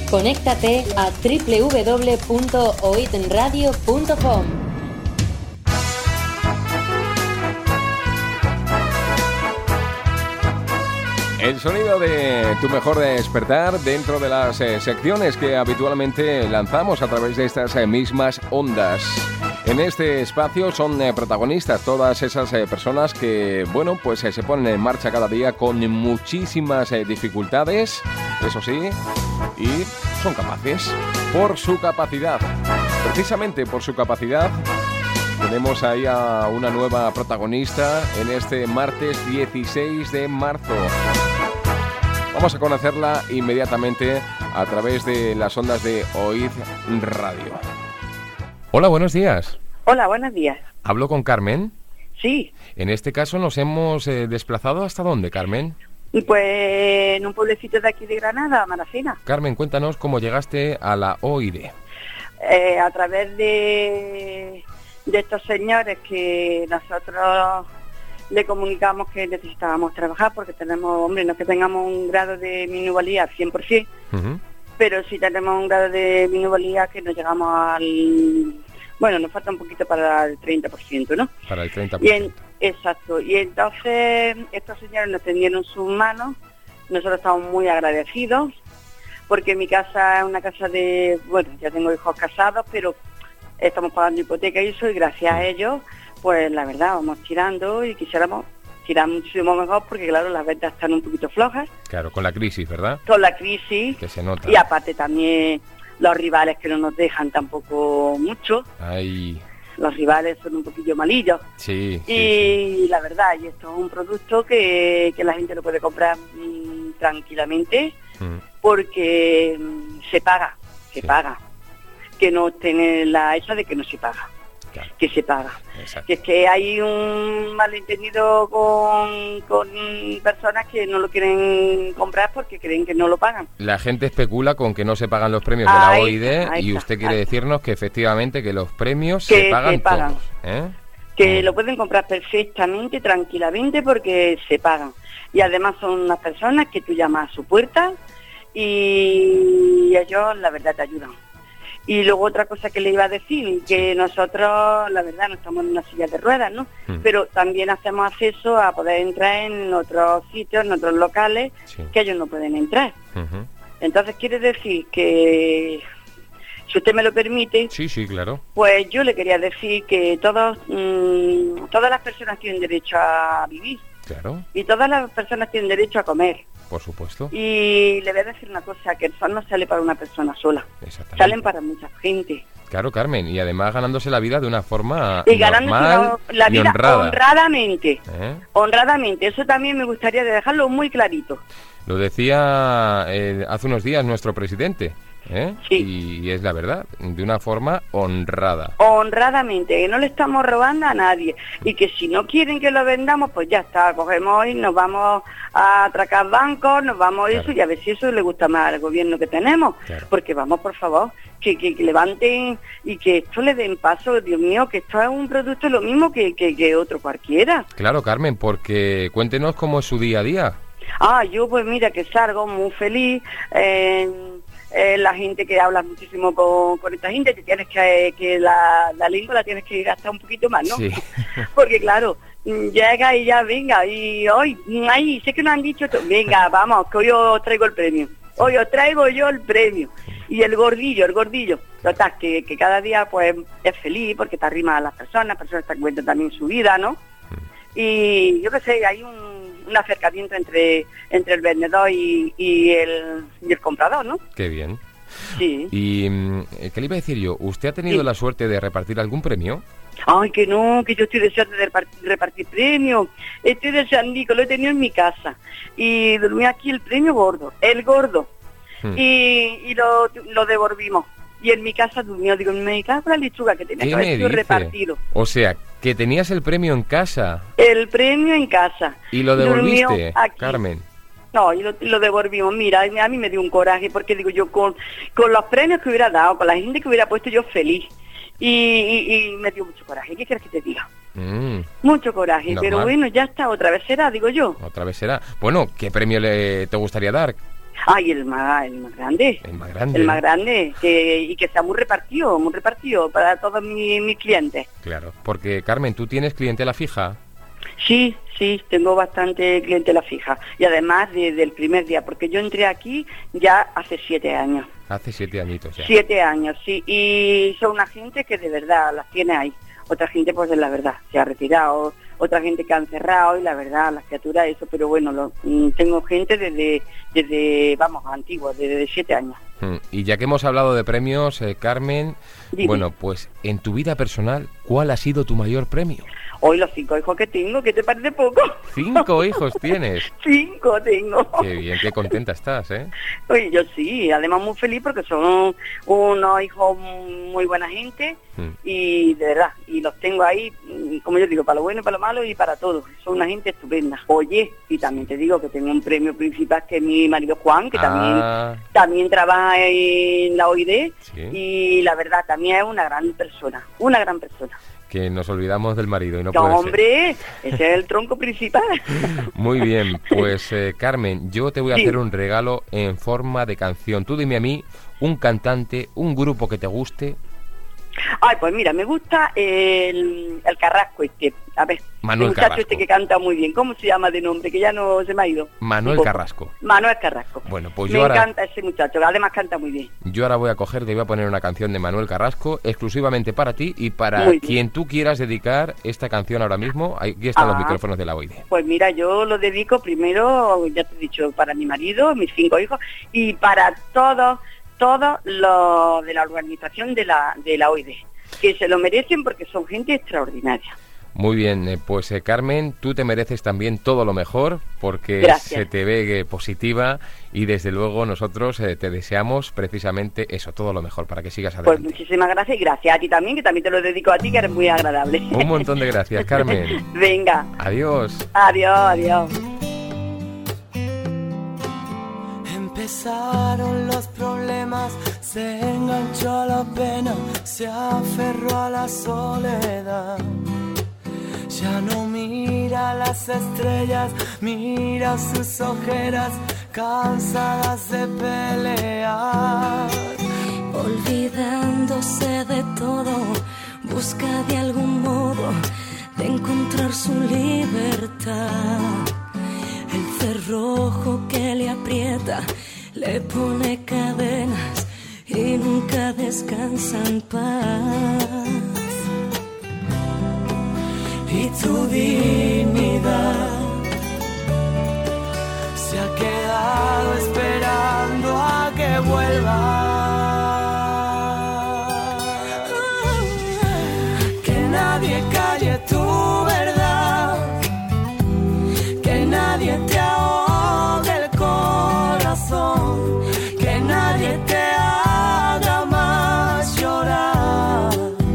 Conéctate a www.oidradio.com. El sonido de tu mejor despertar dentro de las secciones que habitualmente lanzamos a través de estas mismas ondas. En este espacio son protagonistas todas esas personas que, bueno, pues se ponen en marcha cada día con muchísimas dificultades, eso sí, y son capaces por su capacidad. Precisamente por su capacidad tenemos ahí a una nueva protagonista en este martes 16 de marzo. Vamos a conocerla inmediatamente a través de las ondas de OID Radio. Hola, buenos días. Hola, buenos días. ¿Hablo con Carmen? Sí. En este caso nos hemos desplazado ¿hasta dónde, Carmen? Pues en un pueblecito de aquí de Granada, Maracena. Carmen, cuéntanos cómo llegaste a la OID. A través de estos señores que nosotros le comunicamos que necesitábamos trabajar porque tenemos, hombre, no es que tengamos un grado de minusvalía al 100%, pero sí tenemos un grado de minusvalía que nos llegamos al... Bueno, nos falta un poquito para el 30%, ¿no? Para el 30%. Exacto. Y entonces estos señores nos tendieron sus manos, nosotros estamos muy agradecidos, porque mi casa es una casa de... Bueno, ya tengo hijos casados, pero estamos pagando hipoteca y eso, y gracias a ellos, pues la verdad, vamos tirando y quisiéramos tirar muchísimo mejor porque, claro, las ventas están un poquito flojas. Claro, con la crisis, ¿verdad? Con la crisis. Que se nota. Y aparte también los rivales que no nos dejan tampoco mucho. Ay. Los rivales son un poquillo malillos. Sí. Y la verdad, y esto es un producto que la gente lo puede comprar tranquilamente porque se paga. Que no tiene la hecha de que no se paga. Claro. Que se paga. Exacto. Que es que hay un malentendido con personas que no lo quieren comprar porque creen que no lo pagan. La gente especula con que no se pagan los premios de la OID y usted quiere decirnos que efectivamente que los premios se pagan todos, ¿eh? Que lo pueden comprar perfectamente, tranquilamente, porque se pagan. Y además son unas personas que tú llamas a su puerta y ellos la verdad te ayudan. Y luego otra cosa que le iba a decir, que nosotros, la verdad, no estamos en una silla de ruedas, ¿no? Pero también hacemos acceso a poder entrar en otros sitios, en otros locales, que ellos no pueden entrar. Entonces quiere decir que, si usted me lo permite, sí, claro. Pues yo le quería decir que todas las personas tienen derecho a vivir. Claro. Y todas las personas tienen derecho a comer. Por supuesto. Y le voy a decir una cosa, que el sol no sale para una persona sola. Salen para mucha gente. Claro, Carmen, y además ganándose la vida de una forma y normal la vida honrada. Honradamente. Eso también me gustaría dejarlo muy clarito. Lo decía hace unos días nuestro presidente. Sí. Y es la verdad, de una forma honrada. Honradamente, que no le estamos robando a nadie. Y que si no quieren que lo vendamos, pues ya está, cogemos y nos vamos a atracar bancos, nos vamos a eso y a ver si eso le gusta más al gobierno que tenemos. Claro. Porque vamos, por favor, que levanten y que esto le den paso, Dios mío, que esto es un producto lo mismo que otro cualquiera. Claro, Carmen, porque cuéntenos cómo es su día a día. Yo pues mira que salgo muy feliz, la gente que habla muchísimo con esta gente, que tienes que la lengua la tienes que gastar un poquito más, ¿no? Sí. Porque claro, llega y ya venga, y hoy, sé que nos han dicho, venga, vamos, que hoy os traigo el premio. Hoy os traigo yo el premio. Y el gordillo. Total, que cada día pues es feliz porque te arrima a las personas te cuentan también su vida, ¿no? Y yo qué sé, hay un acercamiento entre el vendedor y el comprador, ¿no? Qué bien. Sí. ¿Y qué le iba a decir yo? ¿Usted ha tenido la suerte de repartir algún premio? Ay, que no, que yo estoy deseando de repartir premios. Estoy deseando, lo he tenido en mi casa. Y dormí aquí el premio gordo. Y lo devolvimos. Y en mi casa durmió, digo, me cago en la lechuga que tenía que haber sido repartido. O sea, que tenías el premio en casa. El premio en casa. ¿Y lo devolviste, Carmen? No, y lo devolvimos. Mira, a mí me dio un coraje, porque digo yo, con los premios que hubiera dado, con la gente que hubiera puesto, yo feliz. Y me dio mucho coraje. ¿Qué quieres que te diga? Mucho coraje. Normal. Pero bueno, ya está, otra vez será, digo yo. Otra vez será. Bueno, ¿qué premio te gustaría dar? Ay, el más grande. El más grande. El más grande, y que sea muy repartido para todos mis clientes. Claro, porque Carmen, ¿tú tienes clientela fija? Sí, tengo bastante clientela fija. Y además desde el primer día, porque yo entré aquí ya hace 7 años. Hace 7 añitos ya. 7 años, sí. Y son una gente que de verdad las tiene ahí. Otra gente, pues, de la verdad, se ha retirado. Otra gente que han cerrado y la verdad, las criaturas, eso. Pero bueno, tengo gente desde vamos, antigua, desde 7 años. Y ya que hemos hablado de premios, Carmen, Dime. Bueno, pues en tu vida personal, ¿cuál ha sido tu mayor premio? Hoy los 5 hijos que tengo, ¿qué te parece poco? 5 hijos tienes. 5 tengo. Qué bien, qué contenta estás, ¿eh? Oye, yo sí, además muy feliz porque son unos hijos muy buena gente y de verdad, y los tengo ahí, como yo digo, para lo bueno y para lo malo y para todo. Son una gente estupenda. Oye, y también te digo que tengo un premio principal que es mi marido Juan, que también trabaja en la OID, sí. Y la verdad también es una gran persona. Que nos olvidamos del marido y no puede hombre, ser. Ese es el tronco principal. Muy bien, pues Carmen, yo te voy a hacer un regalo en forma de canción. Tú dime a mí un cantante, un grupo que te guste. Ay, pues mira, me gusta el Carrasco este. A ver, Manuel el muchacho Carrasco. este que canta muy bien. ¿Cómo se llama de nombre? Que ya no se me ha ido. Manuel Carrasco. Manuel Carrasco. Bueno, pues me yo encanta ese muchacho, además canta muy bien. Yo ahora voy a coger, te voy a poner una canción de Manuel Carrasco exclusivamente para ti y para quien tú quieras dedicar esta canción ahora mismo. Aquí están los micrófonos de la OID. Pues mira, yo lo dedico primero, ya te he dicho, para mi marido, mis 5 hijos y para todos los de la organización de la OID, que se lo merecen porque son gente extraordinaria. Muy bien, pues Carmen, tú te mereces también todo lo mejor porque se te ve positiva y desde luego nosotros te deseamos precisamente eso, todo lo mejor para que sigas adelante. Pues muchísimas gracias y gracias a ti también, que también te lo dedico a ti, que eres muy agradable. Un montón de gracias, Carmen. Venga. Adiós. Adiós. Empezaron los problemas, se enganchó a la pena, se aferró a la soledad. Ya no mira las estrellas, mira sus ojeras, cansadas de pelear. Olvidándose de todo, busca de algún modo de encontrar su libertad. El cerrojo que le aprieta, le pone cadenas y nunca descansa en paz. Y tu dignidad se ha quedado esperando a que vuelva. Que nadie calle tu verdad, que nadie te ahogue el corazón, que nadie te haga más llorar,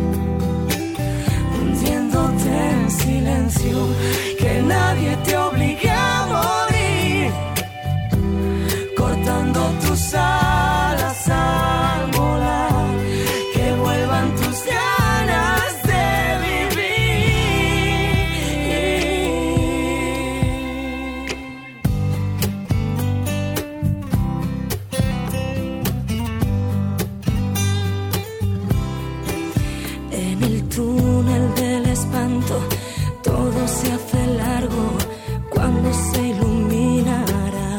hundiéndote en silencio, que nadie te obligue a morir, cortando tus alas al volar, que vuelvan tus ganas de vivir. En el túnel del espanto todo se hace largo cuando se iluminará.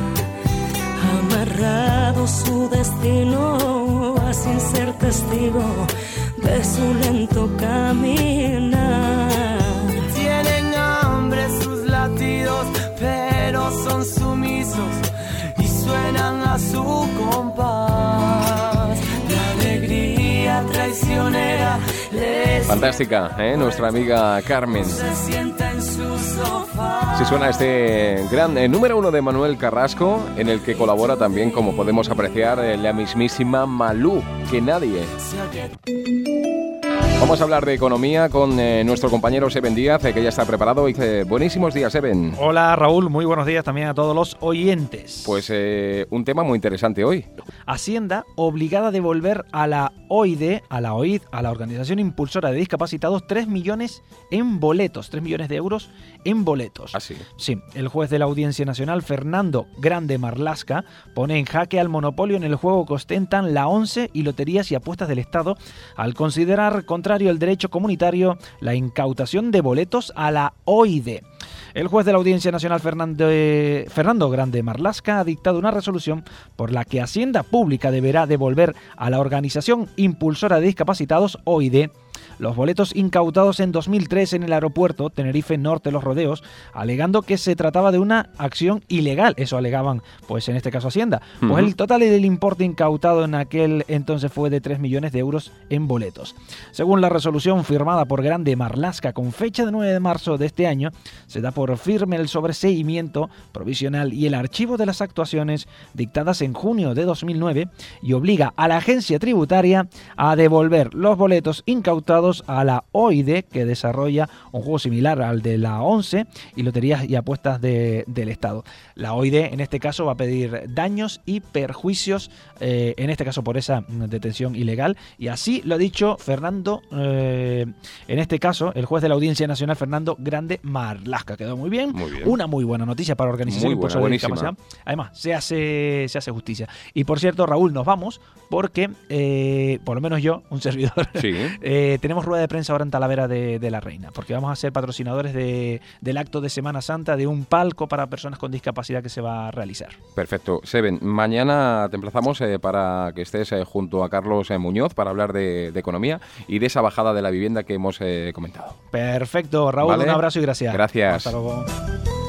Amarrado su destino a sin ser testigo de su lento caminar. Tienen hambre sus latidos, pero son sumisos y suenan a su compás. La alegría traicionera les... Fantástica, nuestra amiga Carmen. Se sienta en su sofá. Si suena este gran número 1 de Manuel Carrasco, en el que colabora también, como podemos apreciar, la mismísima Malú, que nadie. Vamos a hablar de economía con nuestro compañero Seven Díaz, que ya está preparado. Dice, buenísimos días, Seven. Hola, Raúl. Muy buenos días también a todos los oyentes. Pues un tema muy interesante hoy. Hacienda obligada a devolver a la OID, a la Organización Impulsora de Discapacitados, 3 millones en boletos, 3 millones de euros en boletos. ¿Ah, sí? Sí, el juez de la Audiencia Nacional, Fernando Grande Marlaska, pone en jaque al monopolio en el juego que ostentan la ONCE y Loterías y Apuestas del Estado, al considerar contrario al derecho comunitario la incautación de boletos a la OID. El juez de la Audiencia Nacional, Fernando Grande Marlaska, ha dictado una resolución por la que Hacienda Pública deberá devolver a la Organización Impulsora de Discapacitados, OID, los boletos incautados en 2003 en el aeropuerto Tenerife Norte Los Rodeos, alegando que se trataba de una acción ilegal. Eso alegaban, pues en este caso Hacienda. Pues el total del importe incautado en aquel entonces fue de 3 millones de euros en boletos. Según la resolución firmada por Grande Marlaska con fecha de 9 de marzo de este año, se da por firme el sobreseimiento provisional y el archivo de las actuaciones dictadas en junio de 2009 y obliga a la agencia tributaria a devolver los boletos incautados a la OID, que desarrolla un juego similar al de la ONCE y Loterías y Apuestas del Estado. La OID en este caso va a pedir daños y perjuicios, en este caso por esa detención ilegal, y así lo ha dicho Fernando, en este caso el juez de la Audiencia Nacional, Fernando Grande Marlaska. Quedó muy bien. Una muy buena noticia para la Organización Impulsora de Discapacidad. Además, se hace justicia. Y por cierto, Raúl, nos vamos porque, por lo menos yo, un servidor, sí. Tenemos rueda de prensa ahora en Talavera de la Reina, porque vamos a ser patrocinadores del acto de Semana Santa de un palco para personas con discapacidad que se va a realizar. Perfecto. Seven, mañana te emplazamos para que estés junto a Carlos Muñoz para hablar de economía y de esa bajada de la vivienda que hemos comentado. Perfecto, Raúl, ¿vale? Un abrazo y gracias. Gracias. Hasta luego.